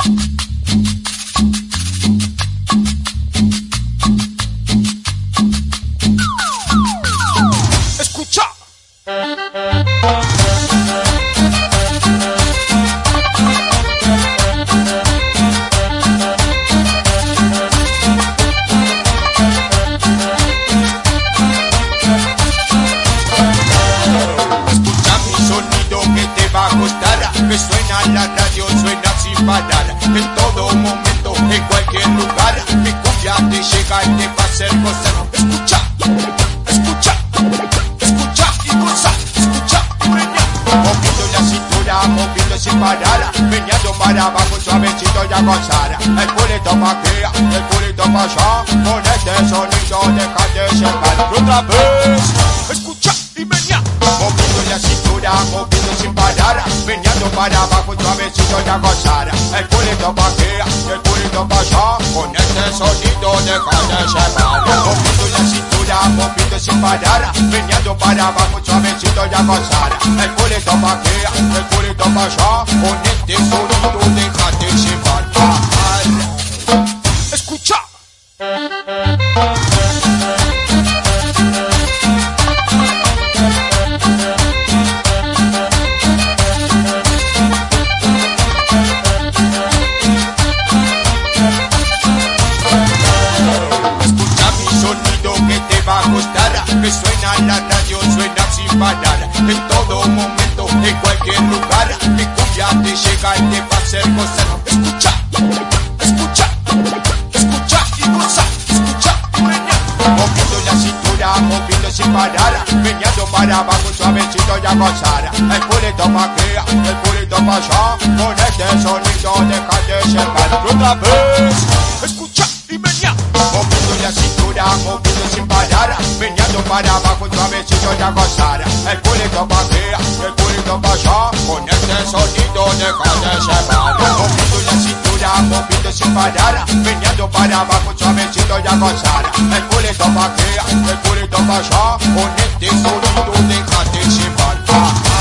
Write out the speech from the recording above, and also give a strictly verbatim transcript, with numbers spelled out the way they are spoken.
Que suena la radio, suena sin parar, en todo momento, en cualquier lugar. Mi cumbia te llega y te va a hacer gozar. Escucha, escucha, escucha y goza. Escucha y meña, moviendo la cintura, moviendo sin parar, meñando para abajo, suavecito y a gozar. El culito pa' aquí, el culito pa' allá, con este sonido déjate llevar. Otra vez, escucha y meña, moviendo la cintura, moviendo sin parar, meneando para abajo, suavecito y a gozar. El culito pa' aquí, el culito pa' allá, con este sonido déjate llevar. Moviendo la cintura, moviendo sin parar, meneando para abajo, suavecito y a gozar. El culito pa' aquí, el culito pa' allá, con este sonido déjate llevar. Escucha. Que suena la radio, suena sin parar, en todo momento, en cualquier lugar. Mi cumbia te llega y te va a hacer gozar. Escucha, escucha, escucha y goza. Escucha y meña, moviendo la cintura, moviendo sin parar, meneando para abajo, suavecito y a gozar. El culito pa' aquí, el culito pa' allá, con este sonido déjate llevar. Otra vez, escucha y meña, moviendo la cintura, moviendo sin parar, meneando para abajo, suavecito y a gozar. El culito pa' aquí, el culito pa' allá, con este sonido déjate llevar. Moviendo la cintura, moviendo sin parar, meneando para abajo, suavecito y a gozar. El culito pa' aquí, el culito pa' allá, con este sonido déjate llevar.